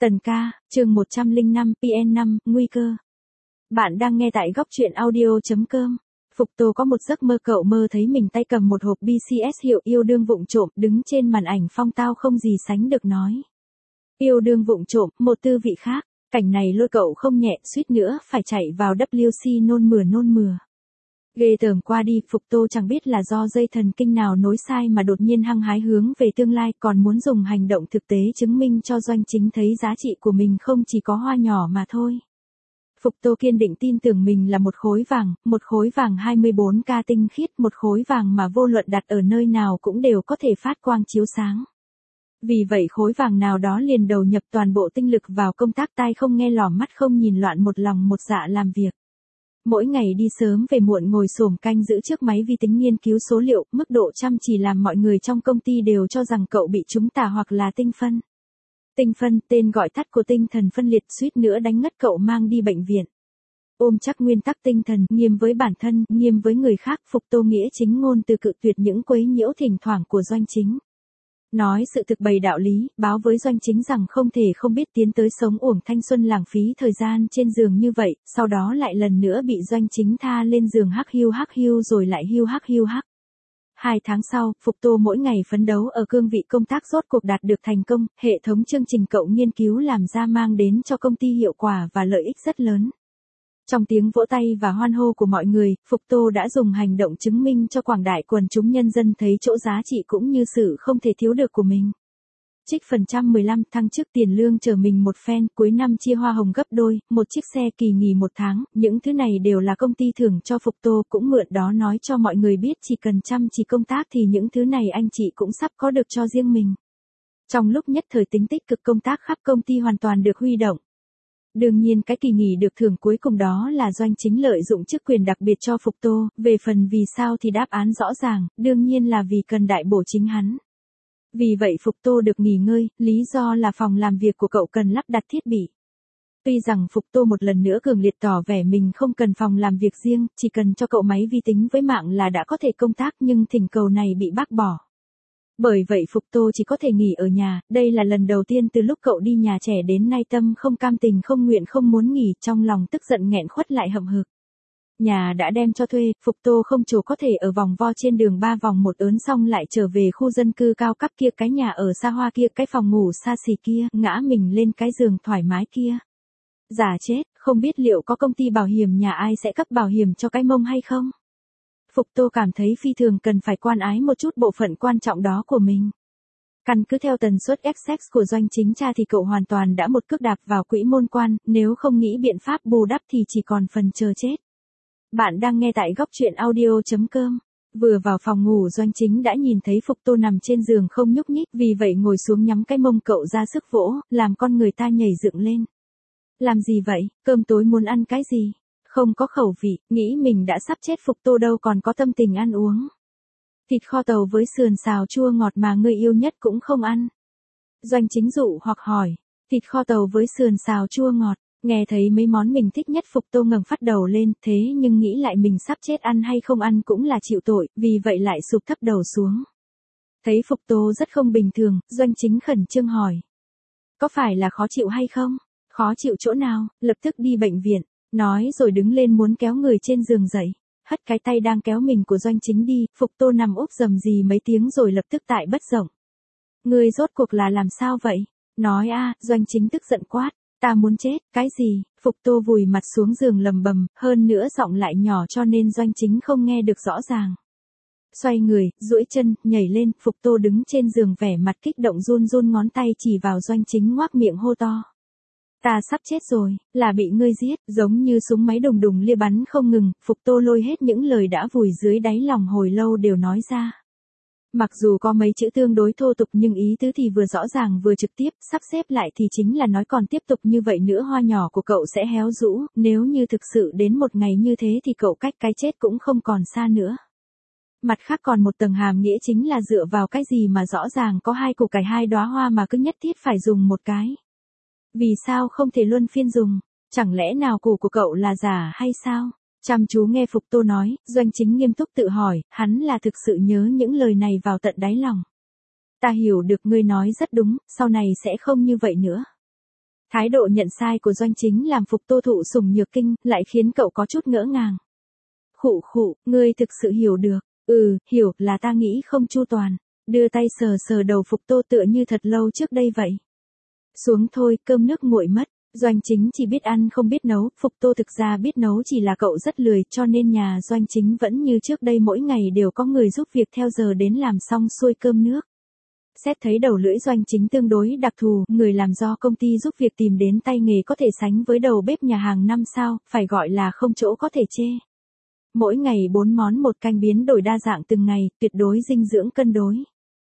Tần ca, chương 105, PN5, nguy cơ. Bạn đang nghe tại góc truyện audio.com. Phục Tô có một giấc mơ cậu mơ thấy mình tay cầm một hộp BCS hiệu yêu đương vụng trộm đứng trên màn ảnh phong tao không gì sánh được nói. Yêu đương vụng trộm, một tư vị khác, cảnh này lôi cậu không nhẹ suýt nữa phải chạy vào WC nôn mửa. Ghê tởm qua đi, Phục Tô chẳng biết là do dây thần kinh nào nối sai mà đột nhiên hăng hái hướng về tương lai, còn muốn dùng hành động thực tế chứng minh cho Doanh Chính thấy giá trị của mình không chỉ có hoa nhỏ mà thôi. Phục Tô kiên định tin tưởng mình là một khối vàng 24K tinh khiết, một khối vàng mà vô luận đặt ở nơi nào cũng đều có thể phát quang chiếu sáng. Vì vậy khối vàng nào đó liền đầu nhập toàn bộ tinh lực vào công tác, tai không nghe lỏ mắt không nhìn, loạn một lòng một dạ làm việc. Mỗi ngày đi sớm về muộn ngồi xổm canh giữ trước máy vi tính nghiên cứu số liệu, mức độ chăm chỉ làm mọi người trong công ty đều cho rằng cậu bị trúng tà hoặc là tinh phân. Tinh phân, tên gọi tắt của tinh thần phân liệt, suýt nữa đánh ngất cậu mang đi bệnh viện. Ôm chắc nguyên tắc tinh thần, nghiêm với bản thân, nghiêm với người khác, Phục Tô nghĩa chính ngôn từ cự tuyệt những quấy nhiễu thỉnh thoảng của Doanh Chính. Nói sự thực bày đạo lý, báo với Doanh Chính rằng không thể không biết tiến tới sống uổng thanh xuân lãng phí thời gian trên giường như vậy, sau đó lại lần nữa bị Doanh Chính tha lên giường hắc hiu rồi lại hiu hắc. 2 tháng sau, Phục Tô mỗi ngày phấn đấu ở cương vị công tác rốt cuộc đạt được thành công, hệ thống chương trình cậu nghiên cứu làm ra mang đến cho công ty hiệu quả và lợi ích rất lớn. Trong tiếng vỗ tay và hoan hô của mọi người, Phục Tô đã dùng hành động chứng minh cho quảng đại quần chúng nhân dân thấy chỗ giá trị cũng như sự không thể thiếu được của mình. Trích phần trăm 15, thăng chức tiền lương chờ mình một phen, cuối năm chia hoa hồng gấp đôi, một chiếc xe, kỳ nghỉ 1 tháng, những thứ này đều là công ty thưởng cho Phục Tô, cũng mượn đó nói cho mọi người biết chỉ cần chăm chỉ công tác thì những thứ này anh chị cũng sắp có được cho riêng mình. Trong lúc nhất thời tính tích cực công tác khắp công ty hoàn toàn được huy động. Đương nhiên cái kỳ nghỉ được thưởng cuối cùng đó là Doanh Chính lợi dụng chức quyền đặc biệt cho Phục Tô, về phần vì sao thì đáp án rõ ràng, đương nhiên là vì cần đại bổ chính hắn. Vì vậy Phục Tô được nghỉ ngơi, lý do là phòng làm việc của cậu cần lắp đặt thiết bị. Tuy rằng Phục Tô một lần nữa cường liệt tỏ vẻ mình không cần phòng làm việc riêng, chỉ cần cho cậu máy vi tính với mạng là đã có thể công tác, nhưng thỉnh cầu này bị bác bỏ. Bởi vậy Phục Tô chỉ có thể nghỉ ở nhà, đây là lần đầu tiên từ lúc cậu đi nhà trẻ đến nay tâm không cam tình không nguyện không muốn nghỉ, trong lòng tức giận nghẹn khuất lại hậm hực. Nhà đã đem cho thuê, Phục Tô không chỗ có thể ở vòng vo trên đường 3 vòng một ớn xong lại trở về khu dân cư cao cấp kia, cái nhà ở xa hoa kia, cái phòng ngủ xa xỉ kia, ngã mình lên cái giường thoải mái kia. Giả chết, không biết liệu có công ty bảo hiểm nhà ai sẽ cấp bảo hiểm cho cái mông hay không? Phục Tô cảm thấy phi thường cần phải quan ái một chút bộ phận quan trọng đó của mình. Căn cứ theo tần suất XX của Doanh Chính cha thì cậu hoàn toàn đã một cước đạp vào quỹ môn quan, nếu không nghĩ biện pháp bù đắp thì chỉ còn phần chờ chết. Bạn đang nghe tại góc truyện audio.com. Vừa vào phòng ngủ Doanh Chính đã nhìn thấy Phục Tô nằm trên giường không nhúc nhích, vì vậy ngồi xuống nhắm cái mông cậu ra sức vỗ, làm con người ta nhảy dựng lên. Làm gì vậy, cơm tối muốn ăn cái gì? Không có khẩu vị, nghĩ mình đã sắp chết, Phục Tô đâu còn có tâm tình ăn uống. Thịt kho tàu với sườn xào chua ngọt mà người yêu nhất cũng không ăn. Doanh Chính dụ hoặc hỏi, thịt kho tàu với sườn xào chua ngọt, nghe thấy mấy món mình thích nhất Phục Tô ngẩng phát đầu lên, thế nhưng nghĩ lại mình sắp chết ăn hay không ăn cũng là chịu tội, vì vậy lại sụp thấp đầu xuống. Thấy Phục Tô rất không bình thường, Doanh Chính khẩn trương hỏi. Có phải là khó chịu hay không? Khó chịu chỗ nào, lập tức đi bệnh viện. Nói rồi đứng lên muốn kéo người trên giường dậy, hất cái tay đang kéo mình của Doanh Chính đi, Phục Tô nằm úp rầm rì mấy tiếng rồi lập tức tại bất rộng. Ngươi rốt cuộc là làm sao vậy? Nói a, Doanh Chính tức giận quát, ta muốn chết, cái gì? Phục Tô vùi mặt xuống giường lầm bầm, hơn nữa giọng lại nhỏ cho nên Doanh Chính không nghe được rõ ràng. Xoay người, duỗi chân, nhảy lên, Phục Tô đứng trên giường vẻ mặt kích động run ngón tay chỉ vào Doanh Chính ngoác miệng hô to. Ta sắp chết rồi, là bị ngươi giết, giống như súng máy đùng đùng lia bắn không ngừng, Phục Tô lôi hết những lời đã vùi dưới đáy lòng hồi lâu đều nói ra. Mặc dù có mấy chữ tương đối thô tục nhưng ý tứ thì vừa rõ ràng vừa trực tiếp, sắp xếp lại thì chính là nói còn tiếp tục như vậy nữa hoa nhỏ của cậu sẽ héo rũ, nếu như thực sự đến một ngày như thế thì cậu cách cái chết cũng không còn xa nữa. Mặt khác còn một tầng hàm nghĩa chính là dựa vào cái gì mà rõ ràng có 2 củ cải 2 đóa hoa mà cứ nhất thiết phải dùng một cái. Vì sao không thể luân phiên dùng? Chẳng lẽ nào củ của cậu là giả hay sao? Chăm chú nghe Phục Tô nói, Doanh Chính nghiêm túc tự hỏi, hắn là thực sự nhớ những lời này vào tận đáy lòng. Ta hiểu được ngươi nói rất đúng, sau này sẽ không như vậy nữa. Thái độ nhận sai của Doanh Chính làm Phục Tô thụ sủng nhược kinh, lại khiến cậu có chút ngỡ ngàng. Khụ khụ, ngươi thực sự hiểu được. Hiểu, là ta nghĩ không chu toàn. Đưa tay sờ sờ đầu Phục Tô tựa như thật lâu trước đây vậy. Xuống thôi, cơm nước nguội mất. Doanh Chính chỉ biết ăn không biết nấu, Phục Tô thực ra biết nấu chỉ là cậu rất lười, cho nên nhà Doanh Chính vẫn như trước đây mỗi ngày đều có người giúp việc theo giờ đến làm xong xuôi cơm nước. Xét thấy đầu lưỡi Doanh Chính tương đối đặc thù, người làm do công ty giúp việc tìm đến tay nghề có thể sánh với đầu bếp nhà hàng 5 sao, phải gọi là không chỗ có thể chê. Mỗi ngày 4 món một canh biến đổi đa dạng từng ngày, tuyệt đối dinh dưỡng cân đối.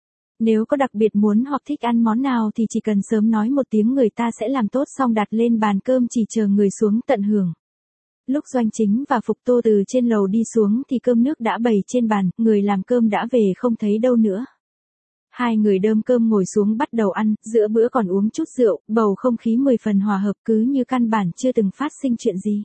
Nếu có đặc biệt muốn hoặc thích ăn món nào thì chỉ cần sớm nói một tiếng người ta sẽ làm tốt xong đặt lên bàn cơm chỉ chờ người xuống tận hưởng. Lúc Doanh Chính và Phục Tô từ trên lầu đi xuống thì cơm nước đã bày trên bàn, người làm cơm đã về không thấy đâu nữa. Hai người đơm cơm ngồi xuống bắt đầu ăn, giữa bữa còn uống chút rượu, bầu không khí 10 phần hòa hợp cứ như căn bản chưa từng phát sinh chuyện gì.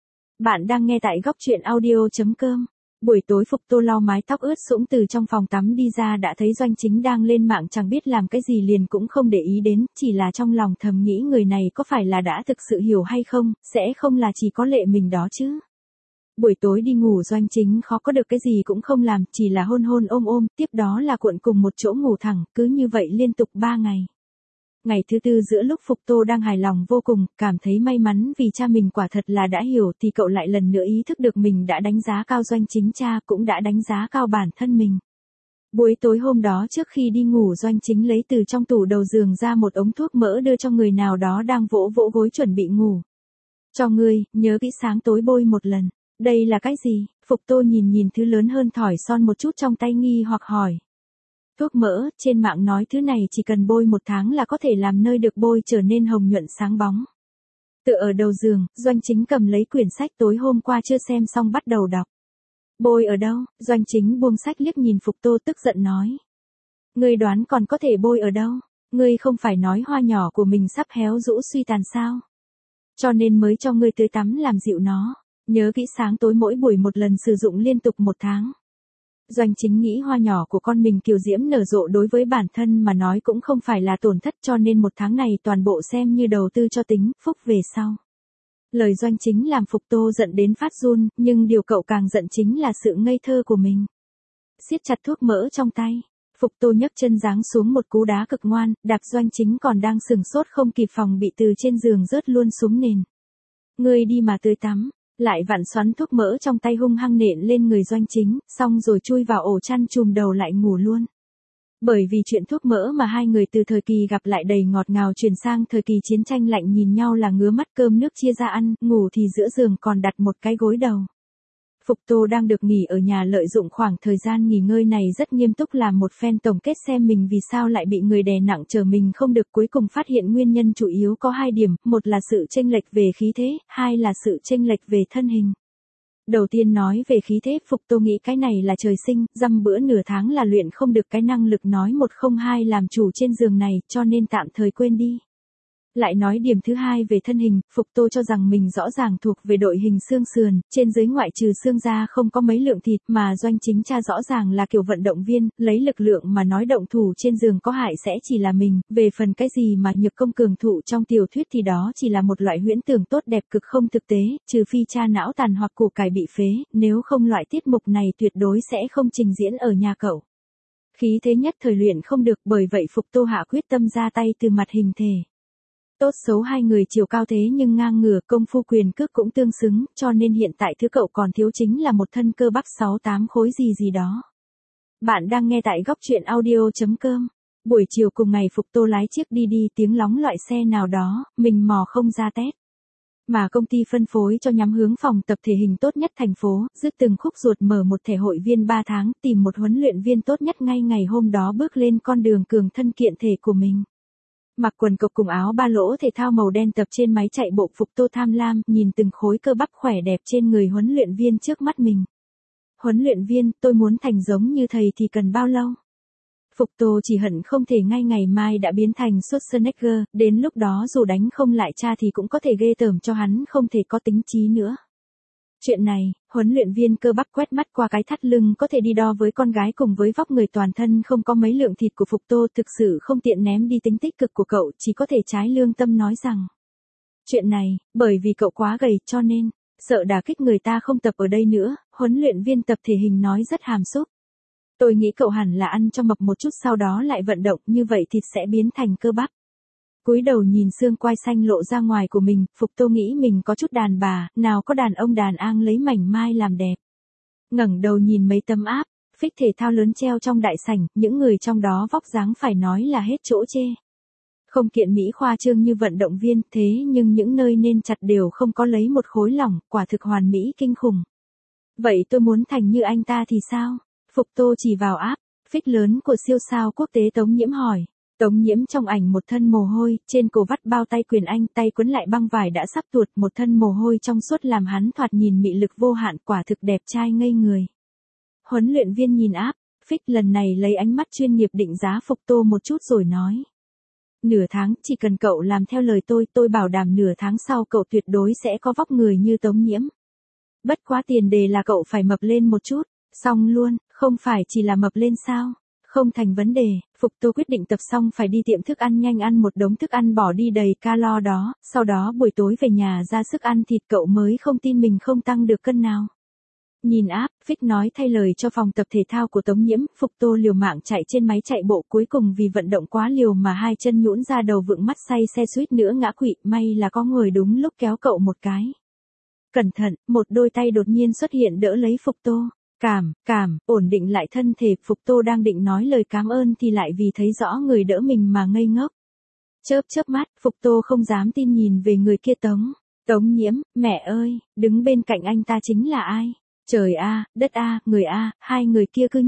Bạn đang nghe tại góc truyện audio.com. Buổi tối Phục Tô lau mái tóc ướt sũng từ trong phòng tắm đi ra đã thấy Doanh Chính đang lên mạng chẳng biết làm cái gì liền cũng không để ý đến, chỉ là trong lòng thầm nghĩ người này có phải là đã thực sự hiểu hay không, sẽ không là chỉ có lệ mình đó chứ. Buổi tối đi ngủ Doanh Chính khó có được cái gì cũng không làm, chỉ là hôn hôn ôm ôm, tiếp đó là cuộn cùng một chỗ ngủ thẳng, cứ như vậy liên tục 3 ngày. Ngày thứ tư giữa lúc Phục Tô đang hài lòng vô cùng, cảm thấy may mắn vì cha mình quả thật là đã hiểu thì cậu lại lần nữa ý thức được mình đã đánh giá cao Doanh Chính cha cũng đã đánh giá cao bản thân mình. Buổi tối hôm đó trước khi đi ngủ Doanh Chính lấy từ trong tủ đầu giường ra một ống thuốc mỡ đưa cho người nào đó đang vỗ vỗ gối chuẩn bị ngủ. Cho ngươi, nhớ kỹ sáng tối bôi một lần. Đây là cái gì? Phục Tô nhìn thứ lớn hơn thỏi son một chút trong tay nghi hoặc hỏi. Thuốc mỡ, trên mạng nói thứ này chỉ cần bôi 1 tháng là có thể làm nơi được bôi trở nên hồng nhuận sáng bóng. Tựa ở đầu giường, Doanh Chính cầm lấy quyển sách tối hôm qua chưa xem xong bắt đầu đọc. Bôi ở đâu? Doanh Chính buông sách liếc nhìn Phục Tô tức giận nói. Ngươi đoán còn có thể bôi ở đâu? Ngươi không phải nói hoa nhỏ của mình sắp héo rũ suy tàn sao? Cho nên mới cho ngươi tưới tắm làm dịu nó. Nhớ kỹ sáng tối mỗi buổi một lần sử dụng liên tục 1 tháng. Doanh Chính nghĩ hoa nhỏ của con mình kiều diễm nở rộ đối với bản thân mà nói cũng không phải là tổn thất cho nên 1 tháng này toàn bộ xem như đầu tư cho tính, phúc về sau. Lời Doanh Chính làm Phục Tô giận đến phát run, nhưng điều cậu càng giận chính là sự ngây thơ của mình. Siết chặt thuốc mỡ trong tay, Phục Tô nhấc chân giáng xuống một cú đá cực ngoan, đạp Doanh Chính còn đang sừng sốt không kịp phòng bị từ trên giường rớt luôn xuống nền. Ngươi đi mà tưới tắm. Lại vặn xoắn thuốc mỡ trong tay hung hăng nện lên người Doanh Chính, xong rồi chui vào ổ chăn chùm đầu lại ngủ luôn. Bởi vì chuyện thuốc mỡ mà hai người từ thời kỳ gặp lại đầy ngọt ngào chuyển sang thời kỳ chiến tranh lạnh nhìn nhau là ngứa mắt cơm nước chia ra ăn, ngủ thì giữa giường còn đặt một cái gối đầu. Phục Tô đang được nghỉ ở nhà lợi dụng khoảng thời gian nghỉ ngơi này rất nghiêm túc làm một phen tổng kết xem mình vì sao lại bị người đè nặng trở mình không được cuối cùng phát hiện nguyên nhân chủ yếu có 2 điểm, một là sự chênh lệch về khí thế, 2 là sự chênh lệch về thân hình. Đầu tiên nói về khí thế, Phục Tô nghĩ cái này là trời sinh, dăm bữa nửa tháng là luyện không được cái năng lực nói 102 làm chủ trên giường này, cho nên tạm thời quên đi. Lại nói điểm thứ 2 về thân hình, Phục Tô cho rằng mình rõ ràng thuộc về đội hình xương sườn, trên dưới ngoại trừ xương ra không có mấy lượng thịt mà Doanh Chính cha rõ ràng là kiểu vận động viên, lấy lực lượng mà nói động thủ trên giường có hại sẽ chỉ là mình, về phần cái gì mà nhược công cường thụ trong tiểu thuyết thì đó chỉ là một loại huyễn tưởng tốt đẹp cực không thực tế, trừ phi cha não tàn hoặc củ cải bị phế, nếu không loại tiết mục này tuyệt đối sẽ không trình diễn ở nhà cậu. Khí thế nhất thời luyện không được bởi vậy Phục Tô hạ quyết tâm ra tay từ mặt hình thể. Tốt xấu hai người chiều cao thế nhưng ngang ngửa công phu quyền cước cũng tương xứng, cho nên hiện tại thứ cậu còn thiếu chính là một thân cơ bắp 6-8 khối gì đó. Bạn đang nghe tại góc truyện audio.com. Buổi chiều cùng ngày Phục Tô lái chiếc đi tiếng lóng loại xe nào đó, mình mò không ra test. Mà công ty phân phối cho nhắm hướng phòng tập thể hình tốt nhất thành phố, dứt từng khúc ruột mở một thẻ hội viên 3 tháng, tìm một huấn luyện viên tốt nhất ngay ngày hôm đó bước lên con đường cường thân kiện thể của mình. Mặc quần cộc cùng áo ba lỗ thể thao màu đen tập trên máy chạy bộ Phục Tô tham lam, nhìn từng khối cơ bắp khỏe đẹp trên người huấn luyện viên trước mắt mình. Huấn luyện viên, tôi muốn thành giống như thầy thì cần bao lâu? Phục Tô chỉ hận không thể ngay ngày mai đã biến thành Schwarzenegger, đến lúc đó dù đánh không lại cha thì cũng có thể ghê tởm cho hắn không thể có tính trí nữa. Chuyện này, huấn luyện viên cơ bắp quét mắt qua cái thắt lưng có thể đi đo với con gái cùng với vóc người toàn thân không có mấy lượng thịt của Phục Tô thực sự không tiện ném đi tính tích cực của cậu chỉ có thể trái lương tâm nói rằng. Chuyện này, bởi vì cậu quá gầy cho nên, sợ đả kích người ta không tập ở đây nữa, huấn luyện viên tập thể hình nói rất hàm xúc. Tôi nghĩ cậu hẳn là ăn cho mập một chút sau đó lại vận động, như vậy thịt sẽ biến thành cơ bắp. Cúi đầu nhìn xương quai xanh lộ ra ngoài của mình, Phục Tô nghĩ mình có chút đàn bà, nào có đàn ông đàn ang lấy mảnh mai làm đẹp. Ngẩng đầu nhìn mấy tấm áp, phích thể thao lớn treo trong đại sảnh, những người trong đó vóc dáng phải nói là hết chỗ chê. Không kiện mỹ khoa trương như vận động viên, thế nhưng những nơi nên chặt đều không có lấy một khối lỏng, quả thực hoàn mỹ kinh khủng. Vậy tôi muốn thành như anh ta thì sao? Phục Tô chỉ vào áp, phích lớn của siêu sao quốc tế Tống Nhiễm hỏi. Tống Nhiễm trong ảnh một thân mồ hôi, trên cổ vắt bao tay quyền anh, tay quấn lại băng vải đã sắp tuột, một thân mồ hôi trong suốt làm hắn thoạt nhìn mị lực vô hạn, quả thực đẹp trai ngây người. Huấn luyện viên nhìn áp, phích lần này lấy ánh mắt chuyên nghiệp định giá Phục Tô một chút rồi nói. Nửa tháng, chỉ cần cậu làm theo lời tôi bảo đảm nửa tháng sau cậu tuyệt đối sẽ có vóc người như Tống Nhiễm. Bất quá tiền đề là cậu phải mập lên một chút, xong luôn, không phải chỉ là mập lên sao? Không thành vấn đề, Phục Tô quyết định tập xong phải đi tiệm thức ăn nhanh ăn một đống thức ăn bỏ đi đầy calo đó, sau đó buổi tối về nhà ra sức ăn thịt, cậu mới không tin mình không tăng được cân nào. Nhìn áp, phích nói thay lời cho phòng tập thể thao của Tống Nhiễm, Phục Tô liều mạng chạy trên máy chạy bộ, cuối cùng vì vận động quá liều mà hai chân nhũn ra, đầu vựng mắt say xe, suýt nữa ngã quỵ, may là có người đúng lúc kéo cậu một cái. Cẩn thận, một đôi tay đột nhiên xuất hiện đỡ lấy Phục Tô. Ổn định lại thân thể, Phục Tô đang định nói lời cảm ơn thì lại vì thấy rõ người đỡ mình mà ngây ngốc. Chớp mắt, Phục Tô không dám tin nhìn về người kia. Tống Nhiễm, mẹ ơi, đứng bên cạnh anh ta chính là ai? Trời a, đất a, người a, hai người kia cư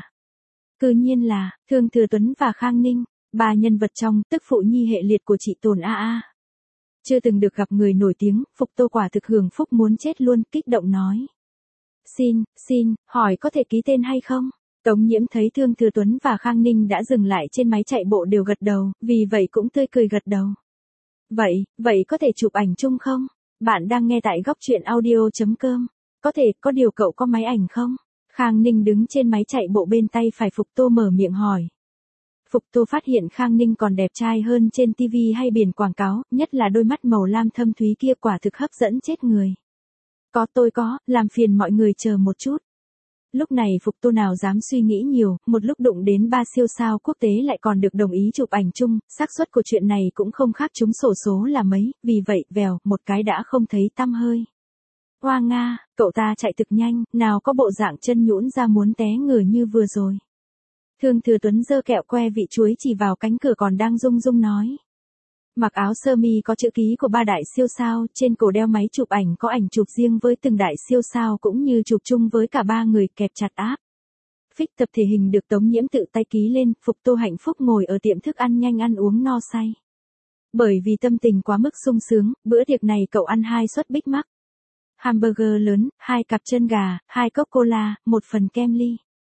nhiên là Thương Thừa Tuấn và Khang Ninh, ba nhân vật trong tức phụ nhi hệ liệt của chị Tồn a. Chưa từng được gặp người nổi tiếng, Phục Tô quả thực hưởng phúc muốn chết luôn, kích động nói. Xin, hỏi có thể ký tên hay không? Tống Nhiễm thấy Thương Thừa Tuấn và Khang Ninh đã dừng lại trên máy chạy bộ đều gật đầu, vì vậy cũng tươi cười gật đầu. Vậy có thể chụp ảnh chung không? Bạn đang nghe tại góc truyện audio.com. Có điều cậu có máy ảnh không? Khang Ninh đứng trên máy chạy bộ bên tay phải Phục Tô mở miệng hỏi. Phục Tô phát hiện Khang Ninh còn đẹp trai hơn trên TV hay biển quảng cáo, nhất là đôi mắt màu lam thâm thúy kia quả thực hấp dẫn chết người. Tôi có, làm phiền mọi người chờ một chút. Lúc này Phục Tô nào dám suy nghĩ nhiều, một lúc đụng đến ba siêu sao quốc tế lại còn được đồng ý chụp ảnh chung, xác suất của chuyện này cũng không khác trúng xổ số là mấy, vì vậy vèo, một cái đã không thấy tăm hơi. Hoa nga, cậu ta chạy thực nhanh, nào có bộ dạng chân nhũn ra muốn té ngửa như vừa rồi. Thương Thừa Tuấn giơ kẹo que vị chuối chỉ vào cánh cửa còn đang rung rung nói. Mặc áo sơ mi có chữ ký của ba đại siêu sao, trên cổ đeo máy chụp ảnh có ảnh chụp riêng với từng đại siêu sao cũng như chụp chung với cả ba người, kẹp chặt áp. Phích tập thể hình được Tống Nhiễm tự tay ký lên, Phục Tô hạnh phúc ngồi ở tiệm thức ăn nhanh ăn uống no say. Bởi vì tâm tình quá mức sung sướng, bữa tiệc này cậu ăn 2 suất Big Mac. Hamburger lớn, 2 cặp chân gà, 2 cốc cola, 1 phần kem ly.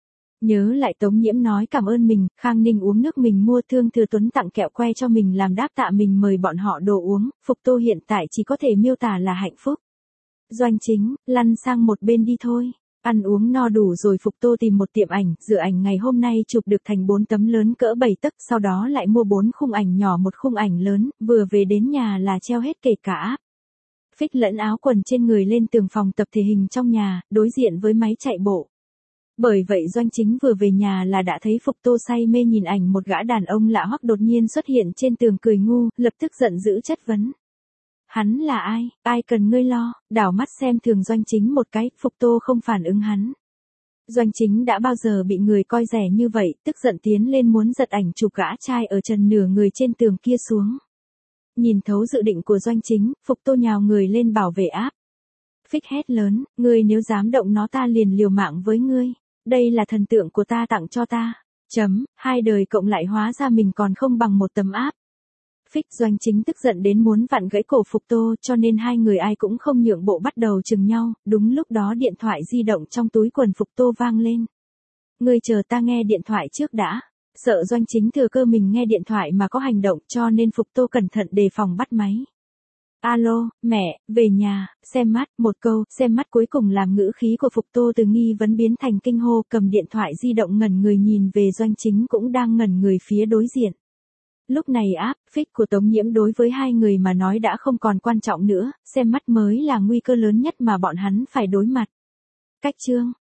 Nhớ lại Tống Nhiễm nói cảm ơn mình, Khang Ninh uống nước mình mua, Thương Thừa Tuấn tặng kẹo que cho mình làm đáp tạ mình mời bọn họ đồ uống, Phục Tô hiện tại chỉ có thể miêu tả là hạnh phúc. Doanh Chính, lăn sang một bên đi thôi. Ăn uống no đủ rồi Phục Tô tìm một tiệm ảnh, rửa ảnh ngày hôm nay chụp được thành 4 tấm lớn cỡ 7 tấc, sau đó lại mua 4 khung ảnh nhỏ, một khung ảnh lớn, vừa về đến nhà là treo hết kể cả áp. Phích lẫn áo quần trên người lên tường phòng tập thể hình trong nhà, đối diện với máy chạy bộ. Bởi vậy Doanh Chính vừa về nhà là đã thấy Phục Tô say mê nhìn ảnh một gã đàn ông lạ hoắc đột nhiên xuất hiện trên tường cười ngu, lập tức giận dữ chất vấn. Hắn là ai, ai cần ngươi lo, đảo mắt xem thường Doanh Chính một cái, Phục Tô không phản ứng hắn. Doanh Chính đã bao giờ bị người coi rẻ như vậy, tức giận tiến lên muốn giật ảnh chụp gã trai ở trần nửa người trên tường kia xuống. Nhìn thấu dự định của Doanh Chính, Phục Tô nhào người lên bảo vệ áp. Phích hét lớn, ngươi nếu dám động nó ta liền liều mạng với ngươi. Đây là thần tượng của ta tặng cho ta. Hai đời cộng lại hóa ra mình còn không bằng một tấm áp. Phích Doanh Chính tức giận đến muốn vặn gãy cổ Phục Tô, cho nên hai người ai cũng không nhượng bộ bắt đầu chừng nhau, đúng lúc đó điện thoại di động trong túi quần Phục Tô vang lên. Ngươi chờ ta nghe điện thoại trước đã. Sợ Doanh Chính thừa cơ mình nghe điện thoại mà có hành động, cho nên Phục Tô cẩn thận đề phòng bắt máy. Alo, mẹ, về nhà, xem mắt, một câu, xem mắt cuối cùng làm ngữ khí của Phục Tô từ nghi vấn biến thành kinh hô, cầm điện thoại di động ngẩn người nhìn về Doanh Chính cũng đang ngẩn người phía đối diện. Lúc này áp phích của Tống Nhiễm đối với hai người mà nói đã không còn quan trọng nữa, xem mắt mới là nguy cơ lớn nhất mà bọn hắn phải đối mặt. Cách chương